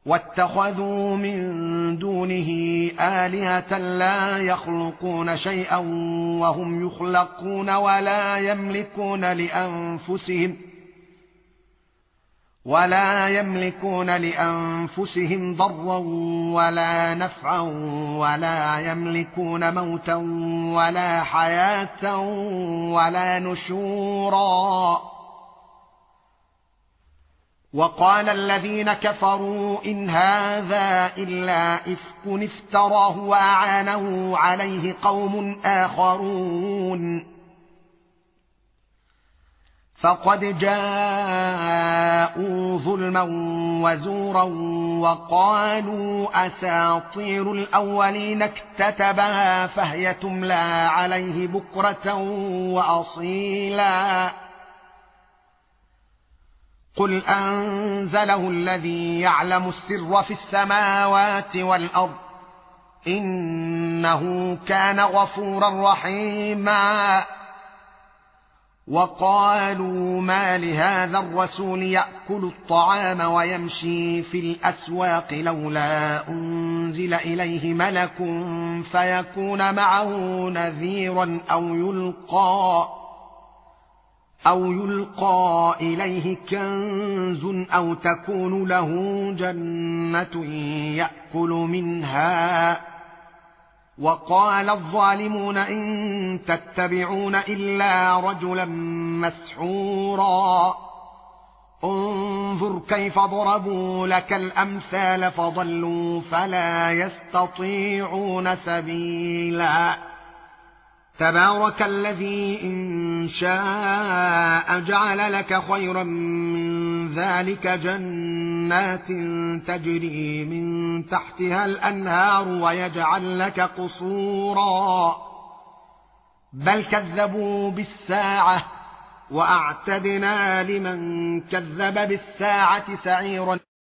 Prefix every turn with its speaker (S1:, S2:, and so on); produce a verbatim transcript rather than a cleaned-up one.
S1: واتخذوا من دونه آلهة لا يخلقون شيئا وهم يخلقون ولا يملكون لأنفسهم ولا يملكون لأنفسهم ضرا ولا نفعا ولا يملكون موتا ولا حياة ولا نشورا. وقال الذين كفروا إن هذا إلا إفك افتراه وأعانه عليه قوم آخرون فقد جاءوا ظلما وزورا وقالوا أساطير الأولين اكتتبها فهي تملى عليه بكرة وأصيلا. قل أنزله الذي يعلم السر في السماوات والأرض إنه كان غفورا رحيما. وقالوا ما لهذا الرسول يأكل الطعام ويمشي في الأسواق لولا أنزل إليه ملك فيكون معه نذيرا أو يلقى أو يلقى إليه كنز أو تكون له جنة يأكل منها. وقال الظالمون إن تتبعون إلا رجلا مسحورا. انظر كيف ضربوا لك الأمثال فضلوا فلا يستطيعون سبيلا. تبارك الذي إن شاء جعل لك خيرا من ذلك جنات تجري من تحتها الأنهار ويجعل لك قصورا. بل كذبوا بالساعة وأعتدنا لمن كذب بالساعة سعيرا.